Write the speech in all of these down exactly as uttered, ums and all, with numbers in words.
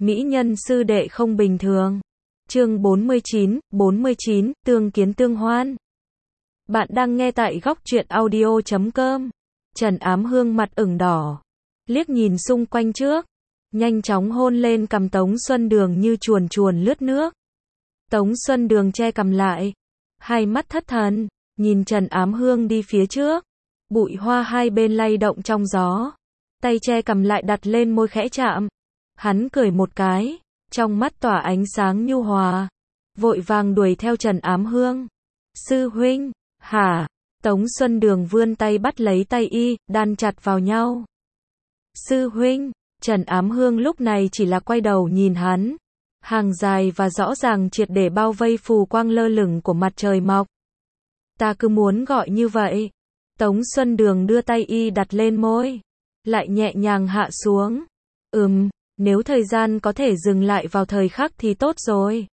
Mỹ nhân sư đệ không bình thường. Chương bốn mươi chín, bốn mươi chín, tương kiến tương hoan. Bạn đang nghe tại góc truyện audio chấm com. Trần Ám Hương mặt ửng đỏ, liếc nhìn xung quanh trước, nhanh chóng hôn lên cằm Tống Xuân Đường như chuồn chuồn lướt nước. Tống Xuân Đường che cằm lại, hai mắt thất thần, nhìn Trần Ám Hương đi phía trước. Bụi hoa hai bên lay động trong gió, tay che cằm lại đặt lên môi khẽ chạm. Hắn cười một cái, trong mắt tỏa ánh sáng nhu hòa, vội vàng đuổi theo Trần Ám Hương. Sư huynh, hả? Tống Xuân Đường vươn tay bắt lấy tay y, đan chặt vào nhau. Sư huynh, Trần Ám Hương lúc này chỉ là quay đầu nhìn hắn. Hàng dài và rõ ràng triệt để bao vây phù quang lơ lửng của mặt trời mọc. Ta cứ muốn gọi như vậy. Tống Xuân Đường đưa tay y đặt lên môi, lại nhẹ nhàng hạ xuống. Ừm, nếu thời gian có thể dừng lại vào thời khắc thì tốt rồi.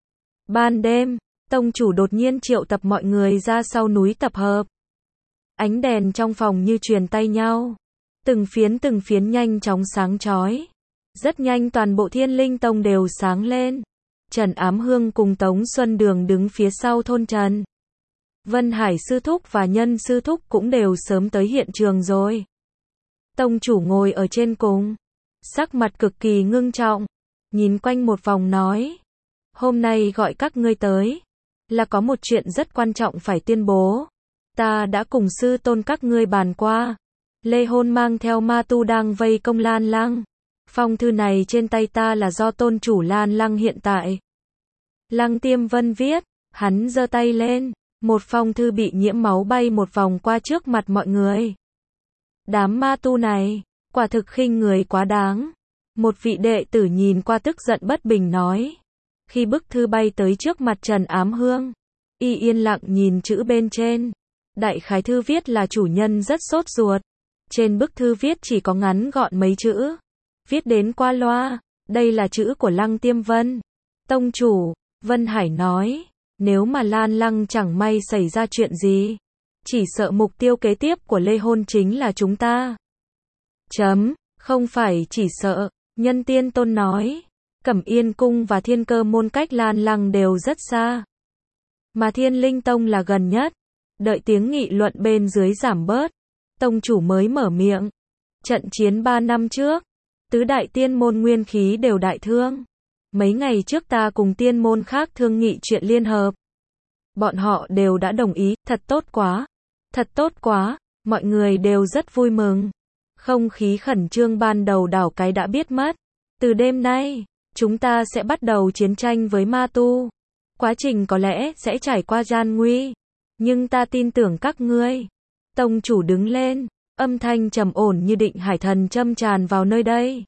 Ban đêm, tông chủ đột nhiên triệu tập mọi người ra sau núi tập hợp. Ánh đèn trong phòng như truyền tay nhau, từng phiến từng phiến nhanh chóng sáng chói. Rất nhanh toàn bộ Thiên Linh Tông đều sáng lên. Trần Ám Hương cùng Tống Xuân Đường đứng phía sau thôn Trần. Vân Hải sư thúc và Nhân sư thúc cũng đều sớm tới hiện trường rồi. Tông chủ ngồi ở trên cùng, sắc mặt cực kỳ ngưng trọng, nhìn quanh một vòng nói: hôm nay gọi các ngươi tới, là có một chuyện rất quan trọng phải tuyên bố. Ta đã cùng sư tôn các ngươi bàn qua. Lê Hôn mang theo ma tu đang vây công Lan Lăng. Phong thư này trên tay ta là do tôn chủ Lan Lăng hiện tại. Lăng Tiêm Vân viết, hắn giơ tay lên, một phong thư bị nhiễm máu bay một vòng qua trước mặt mọi người. Đám ma tu này, quả thực khinh người quá đáng. Một vị đệ tử nhìn qua tức giận bất bình nói. Khi bức thư bay tới trước mặt Trần Ám Hương, y yên lặng nhìn chữ bên trên. Đại khái thư viết là chủ nhân rất sốt ruột. Trên bức thư viết chỉ có ngắn gọn mấy chữ, viết đến qua loa, đây là chữ của Lăng Tiêm Vân. Tông chủ, Vân Hải nói, nếu mà Lan Lăng chẳng may xảy ra chuyện gì, chỉ sợ mục tiêu kế tiếp của Lê Hôn chính là chúng ta. Chấm, không phải chỉ sợ, Nhân Tiên Tôn nói, Cẩm Yên Cung và Thiên Cơ Môn cách Lan Lăng đều rất xa, mà Thiên Linh Tông là gần nhất. Đợi tiếng nghị luận bên dưới giảm bớt, tông chủ mới mở miệng. Trận chiến ba năm trước, tứ đại tiên môn nguyên khí đều đại thương. Mấy ngày trước ta cùng tiên môn khác thương nghị chuyện liên hợp. Bọn họ đều đã đồng ý, thật tốt quá. Thật tốt quá, mọi người đều rất vui mừng. Không khí khẩn trương ban đầu đảo cái đã biết mất. Từ đêm nay, chúng ta sẽ bắt đầu chiến tranh với ma tu. Quá trình có lẽ sẽ trải qua gian nguy, nhưng ta tin tưởng các ngươi. Tông chủ đứng lên, âm thanh trầm ổn như định hải thần châm tràn vào nơi đây.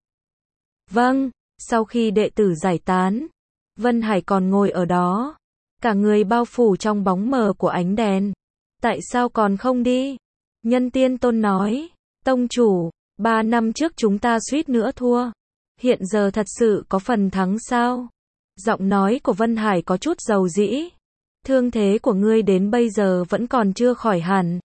Vâng, sau khi đệ tử giải tán, Vân Hải còn ngồi ở đó, cả người bao phủ trong bóng mờ của ánh đèn. Tại sao còn không đi? Nhân Tiên Tôn nói, tông chủ, ba năm trước chúng ta suýt nữa thua. Hiện giờ thật sự có phần thắng sao? Giọng nói của Vân Hải có chút dầu dĩ. Thương thế của ngươi đến bây giờ vẫn còn chưa khỏi hẳn.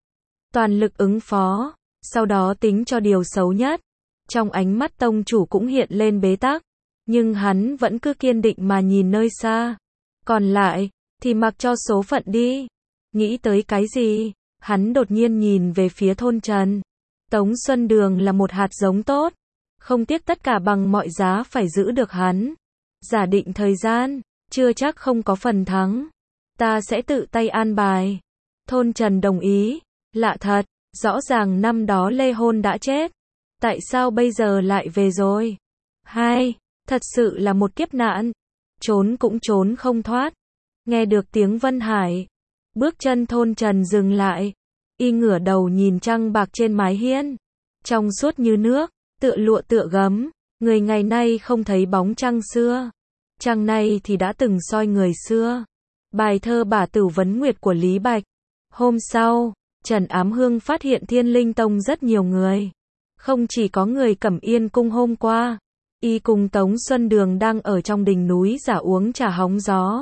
Toàn lực ứng phó, sau đó tính cho điều xấu nhất. Trong ánh mắt tông chủ cũng hiện lên bế tắc, nhưng hắn vẫn cứ kiên định mà nhìn nơi xa. Còn lại, thì mặc cho số phận đi. Nghĩ tới cái gì, hắn đột nhiên nhìn về phía thôn Trần. Tống Xuân Đường là một hạt giống tốt, không tiếc tất cả bằng mọi giá phải giữ được hắn. Giả định thời gian, chưa chắc không có phần thắng. Ta sẽ tự tay an bài. Thôn Trần đồng ý. Lạ thật, rõ ràng năm đó Lê Hôn đã chết. Tại sao bây giờ lại về rồi? Hai, thật sự là một kiếp nạn. Trốn cũng trốn không thoát. Nghe được tiếng Vân Hải, bước chân thôn Trần dừng lại. Y ngửa đầu nhìn trăng bạc trên mái hiên. Trong suốt như nước, tựa lụa tựa gấm. Người ngày nay không thấy bóng trăng xưa. Trăng nay thì đã từng soi người xưa. Bài thơ Bả Tử Vấn Nguyệt của Lý Bạch. Hôm sau, Trần Ám Hương phát hiện Thiên Linh Tông rất nhiều người. Không chỉ có người Cẩm Yên Cung hôm qua, y cùng Tống Xuân Đường đang ở trong đình núi giả uống trà hóng gió.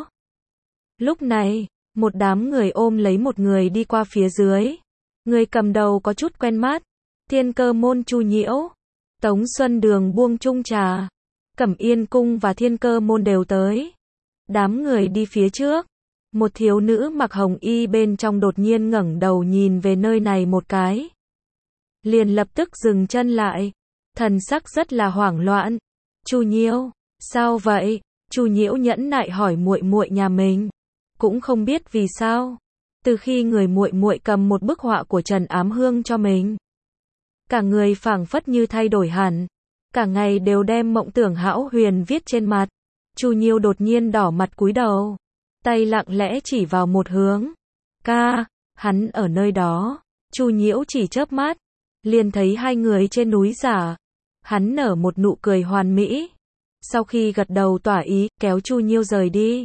Lúc này, một đám người ôm lấy một người đi qua phía dưới. Người cầm đầu có chút quen mắt. Thiên Cơ Môn Chu Nhiễu. Tống Xuân Đường buông chung trà. Cẩm Yên Cung và Thiên Cơ Môn đều tới. Đám người đi phía trước. Một thiếu nữ mặc hồng y bên trong đột nhiên ngẩng đầu nhìn về nơi này một cái. Liền lập tức dừng chân lại. Thần sắc rất là hoảng loạn. Chu Nhiễu, sao vậy? Chu Nhiễu nhẫn nại hỏi muội muội nhà mình. Cũng không biết vì sao. Từ khi người muội muội cầm một bức họa của Trần Ám Hương cho mình, cả người phảng phất như thay đổi hẳn. Cả ngày đều đem mộng tưởng hão huyền viết trên mặt. Chu Nhiêu đột nhiên đỏ mặt cúi đầu. Tay lặng lẽ chỉ vào một hướng. Ca, hắn ở nơi đó. Chu Nhiễu chỉ chớp mắt. Liền thấy hai người trên núi giả. Hắn nở một nụ cười hoàn mỹ. Sau khi gật đầu tỏa ý, kéo Chu Nhiêu rời đi.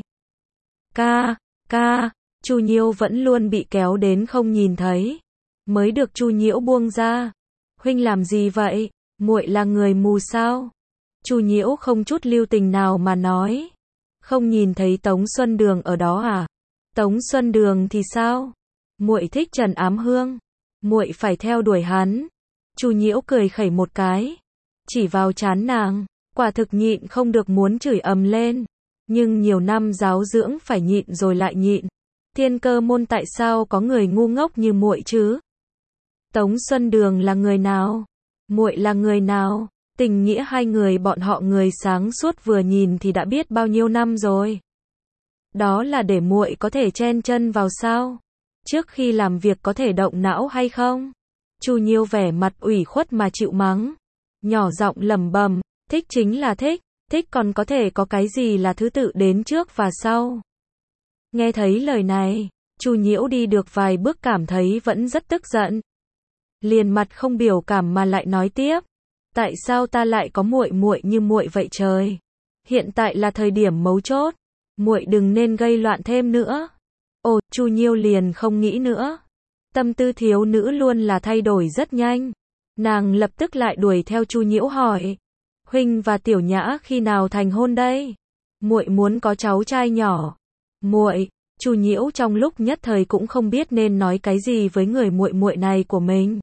Ca, ca, Chu Nhiêu vẫn luôn bị kéo đến không nhìn thấy. Mới được Chu Nhiễu buông ra. Huynh làm gì vậy? Muội là người mù sao? Chu Nhiễu không chút lưu tình nào mà nói. Không nhìn thấy Tống Xuân Đường ở đó à? Tống Xuân Đường thì sao? Muội thích Trần Ám Hương. Muội phải theo đuổi hắn. Chu Nhiễu cười khẩy một cái. Chỉ vào trán nàng. Quả thực nhịn không được muốn chửi ầm lên. Nhưng nhiều năm giáo dưỡng phải nhịn rồi lại nhịn. Thiên Cơ Môn tại sao có người ngu ngốc như muội chứ? Tống Xuân Đường là người nào? Muội là người nào? Tình nghĩa hai người bọn họ người sáng suốt vừa nhìn thì đã biết bao nhiêu năm rồi. Đó là để muội có thể chen chân vào sao? Trước khi làm việc có thể động não hay không? Chu Nhiêu vẻ mặt ủy khuất mà chịu mắng. Nhỏ giọng lẩm bẩm, thích chính là thích, thích còn có thể có cái gì là thứ tự đến trước và sau. Nghe thấy lời này, Chu Nhiễu đi được vài bước cảm thấy vẫn rất tức giận. Liền mặt không biểu cảm mà lại nói tiếp, tại sao ta lại có muội muội như muội vậy trời? Hiện tại là thời điểm mấu chốt, muội đừng nên gây loạn thêm nữa. Ồ, Chu Nhiêu liền không nghĩ nữa. Tâm tư thiếu nữ luôn là thay đổi rất nhanh. Nàng lập tức lại đuổi theo Chu Nhiễu hỏi, huynh và Tiểu Nhã khi nào thành hôn đây? Muội muốn có cháu trai nhỏ. Muội, Chu Nhiễu trong lúc nhất thời cũng không biết nên nói cái gì với người muội muội này của mình.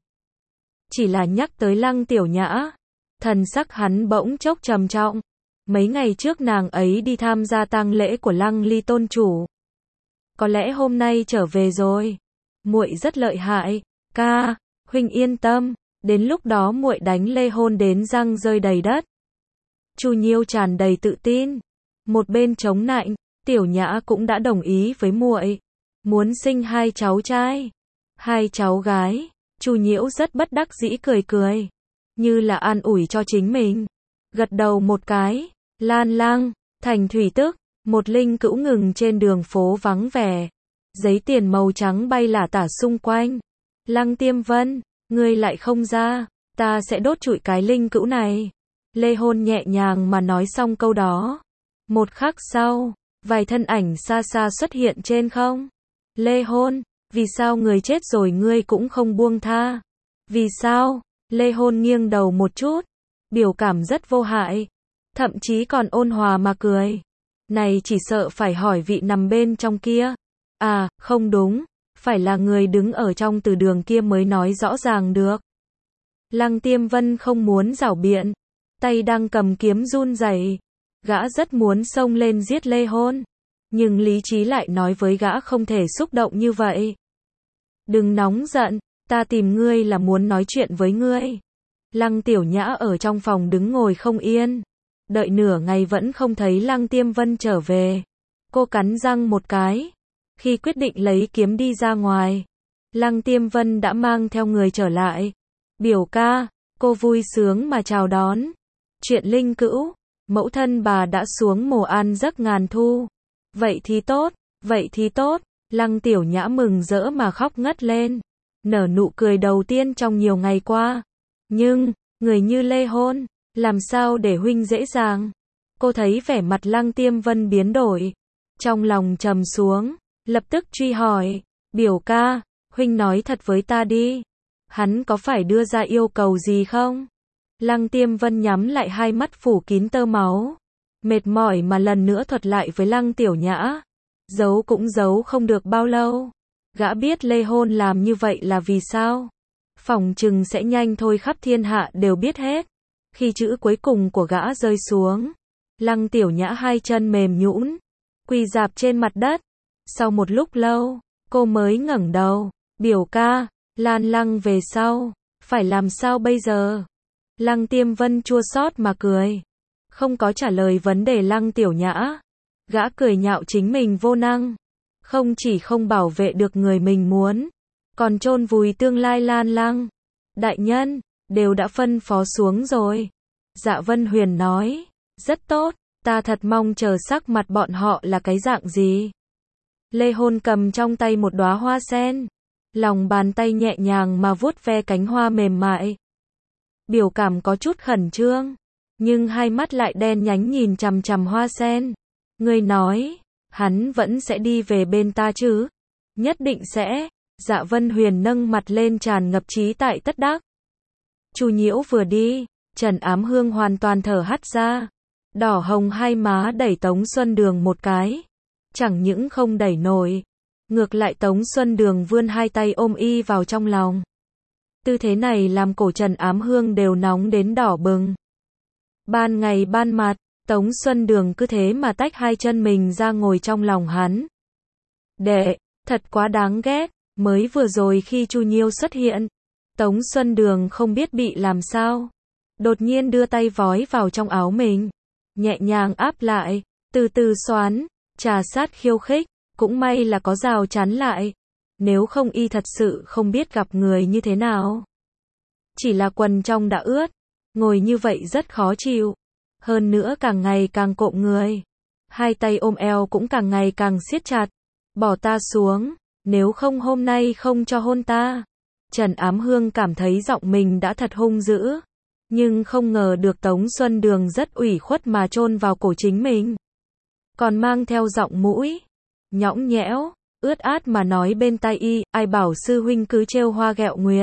Chỉ là nhắc tới Lăng Tiểu Nhã, thần sắc hắn bỗng chốc trầm trọng. Mấy ngày trước nàng ấy đi tham gia tang lễ của Lăng Ly tôn chủ. Có lẽ hôm nay trở về rồi. Muội rất lợi hại. Ca, huynh yên tâm, đến lúc đó muội đánh Lê Hôn đến răng rơi đầy đất. Chu Nhiêu tràn đầy tự tin. Một bên chống nạnh, Tiểu Nhã cũng đã đồng ý với muội, muốn sinh hai cháu trai, hai cháu gái. Chu Nhiễu rất bất đắc dĩ cười cười, như là an ủi cho chính mình. Gật đầu một cái. Lan Lang, Thành Thủy Tức, một linh cữu ngừng trên đường phố vắng vẻ. Giấy tiền màu trắng bay lả tả xung quanh. Lăng Tiêm Vân, ngươi lại không ra, ta sẽ đốt trụi cái linh cữu này. Lê Hôn nhẹ nhàng mà nói xong câu đó. Một khắc sau, vài thân ảnh xa xa xuất hiện trên không. Lê Hôn, vì sao người chết rồi ngươi cũng không buông tha? Vì sao? Lê Hôn nghiêng đầu một chút, biểu cảm rất vô hại, thậm chí còn ôn hòa mà cười. Này chỉ sợ phải hỏi vị nằm bên trong kia. À, không đúng, phải là người đứng ở trong từ đường kia mới nói rõ ràng được. Lăng Tiêm Vân không muốn giảo biện, tay đang cầm kiếm run rẩy. Gã rất muốn xông lên giết Lê Hôn, nhưng lý trí lại nói với gã không thể xúc động như vậy. Đừng nóng giận, ta tìm ngươi là muốn nói chuyện với ngươi. Lăng Tiểu Nhã ở trong phòng đứng ngồi không yên, đợi nửa ngày vẫn không thấy Lăng Tiêm Vân trở về. Cô cắn răng một cái, khi quyết định lấy kiếm đi ra ngoài, Lăng Tiêm Vân đã mang theo người trở lại. Biểu ca, cô vui sướng mà chào đón. Chuyện linh cữu, mẫu thân bà đã xuống mồ an giấc ngàn thu. Vậy thì tốt, vậy thì tốt. Lăng Tiểu Nhã mừng rỡ mà khóc ngất lên, nở nụ cười đầu tiên trong nhiều ngày qua. Nhưng, người như Lê Hôn, làm sao để huynh dễ dàng? Cô thấy vẻ mặt Lăng Tiêm Vân biến đổi, trong lòng trầm xuống, lập tức truy hỏi, biểu ca, huynh nói thật với ta đi, hắn có phải đưa ra yêu cầu gì không? Lăng Tiêm Vân nhắm lại hai mắt phủ kín tơ máu, mệt mỏi mà lần nữa thuật lại với Lăng Tiểu Nhã. Giấu cũng giấu không được bao lâu. Gã biết Lê Hôn làm như vậy là vì sao? Phỏng chừng sẽ nhanh thôi khắp thiên hạ đều biết hết. Khi chữ cuối cùng của gã rơi xuống, Lăng Tiểu Nhã hai chân mềm nhũn, quỳ rạp trên mặt đất. Sau một lúc lâu, cô mới ngẩng đầu. Biểu ca, Lan Lăng về sau, phải làm sao bây giờ? Lăng Tiêm Vân chua xót mà cười. Không có trả lời vấn đề Lăng Tiểu Nhã. Gã cười nhạo chính mình vô năng. Không chỉ không bảo vệ được người mình muốn, còn chôn vùi tương lai Lan Lăng. Đại nhân, đều đã phân phó xuống rồi. Dạ Vân Huyền nói. Rất tốt, ta thật mong chờ sắc mặt bọn họ là cái dạng gì. Lê Hôn cầm trong tay một đóa hoa sen. Lòng bàn tay nhẹ nhàng mà vuốt ve cánh hoa mềm mại. Biểu cảm có chút khẩn trương, nhưng hai mắt lại đen nhánh nhìn chằm chằm hoa sen. Ngươi nói, hắn vẫn sẽ đi về bên ta chứ? Nhất định sẽ. Dạ Vân Huyền nâng mặt lên tràn ngập trí tại tất đắc. Chu Nhiễu vừa đi, Trần Ám Hương hoàn toàn thở hắt ra. Đỏ hồng hai má đẩy Tống Xuân Đường một cái. Chẳng những không đẩy nổi, ngược lại Tống Xuân Đường vươn hai tay ôm y vào trong lòng. Tư thế này làm cổ Trần Ám Hương đều nóng đến đỏ bừng. Ban ngày ban mặt, Tống Xuân Đường cứ thế mà tách hai chân mình ra ngồi trong lòng hắn. Đệ, thật quá đáng ghét. Mới vừa rồi khi Chu Nhiêu xuất hiện, Tống Xuân Đường không biết bị làm sao. Đột nhiên đưa tay vói vào trong áo mình, nhẹ nhàng áp lại, từ từ xoắn, trà sát khiêu khích. Cũng may là có rào chắn lại. Nếu không y thật sự không biết gặp người như thế nào. Chỉ là quần trong đã ướt, ngồi như vậy rất khó chịu. Hơn nữa càng ngày càng cộm người. Hai tay ôm eo cũng càng ngày càng siết chặt. Bỏ ta xuống, nếu không hôm nay không cho hôn ta. Trần Ám Hương cảm thấy giọng mình đã thật hung dữ. Nhưng không ngờ được Tống Xuân Đường rất ủy khuất mà chôn vào cổ chính mình. Còn mang theo giọng mũi nhõng nhẽo, ướt át mà nói bên tai y, ai bảo sư huynh cứ trêu hoa ghẹo nguyệt.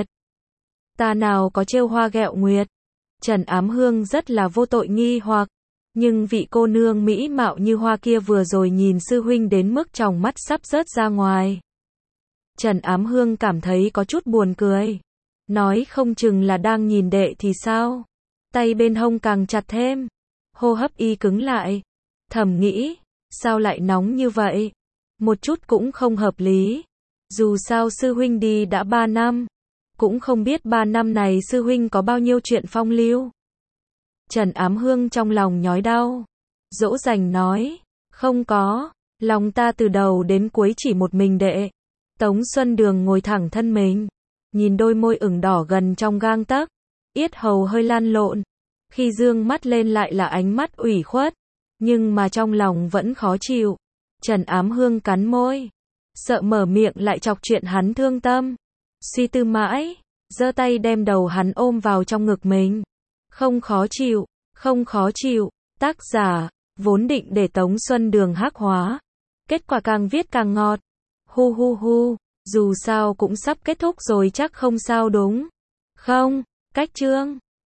Ta nào có trêu hoa ghẹo nguyệt. Trần Ám Hương rất là vô tội nghi hoặc, nhưng vị cô nương mỹ mạo như hoa kia vừa rồi nhìn sư huynh đến mức tròng mắt sắp rớt ra ngoài. Trần Ám Hương cảm thấy có chút buồn cười. Nói không chừng là đang nhìn đệ thì sao. Tay bên hông càng chặt thêm. Hô hấp y cứng lại. Thầm nghĩ, sao lại nóng như vậy? Một chút cũng không hợp lý. Dù sao sư huynh đi đã ba năm. Cũng không biết ba năm này sư huynh có bao nhiêu chuyện phong lưu. Trần Ám Hương trong lòng nhói đau. Dỗ dành nói, không có, lòng ta từ đầu đến cuối chỉ một mình đệ. Tống Xuân Đường ngồi thẳng thân mình, nhìn đôi môi ửng đỏ gần trong gang tấc, yết hầu hơi lan lộn. Khi dương mắt lên lại là ánh mắt ủy khuất, nhưng mà trong lòng vẫn khó chịu. Trần Ám Hương cắn môi, sợ mở miệng lại chọc chuyện hắn thương tâm. Suy tư mãi, giơ tay đem đầu hắn ôm vào trong ngực mình. Không khó chịu, không khó chịu. Tác giả, vốn định để Tống Xuân Đường hắc hóa. Kết quả càng viết càng ngọt. Hu hu hu, dù sao cũng sắp kết thúc rồi chắc không sao đúng không? Cách chương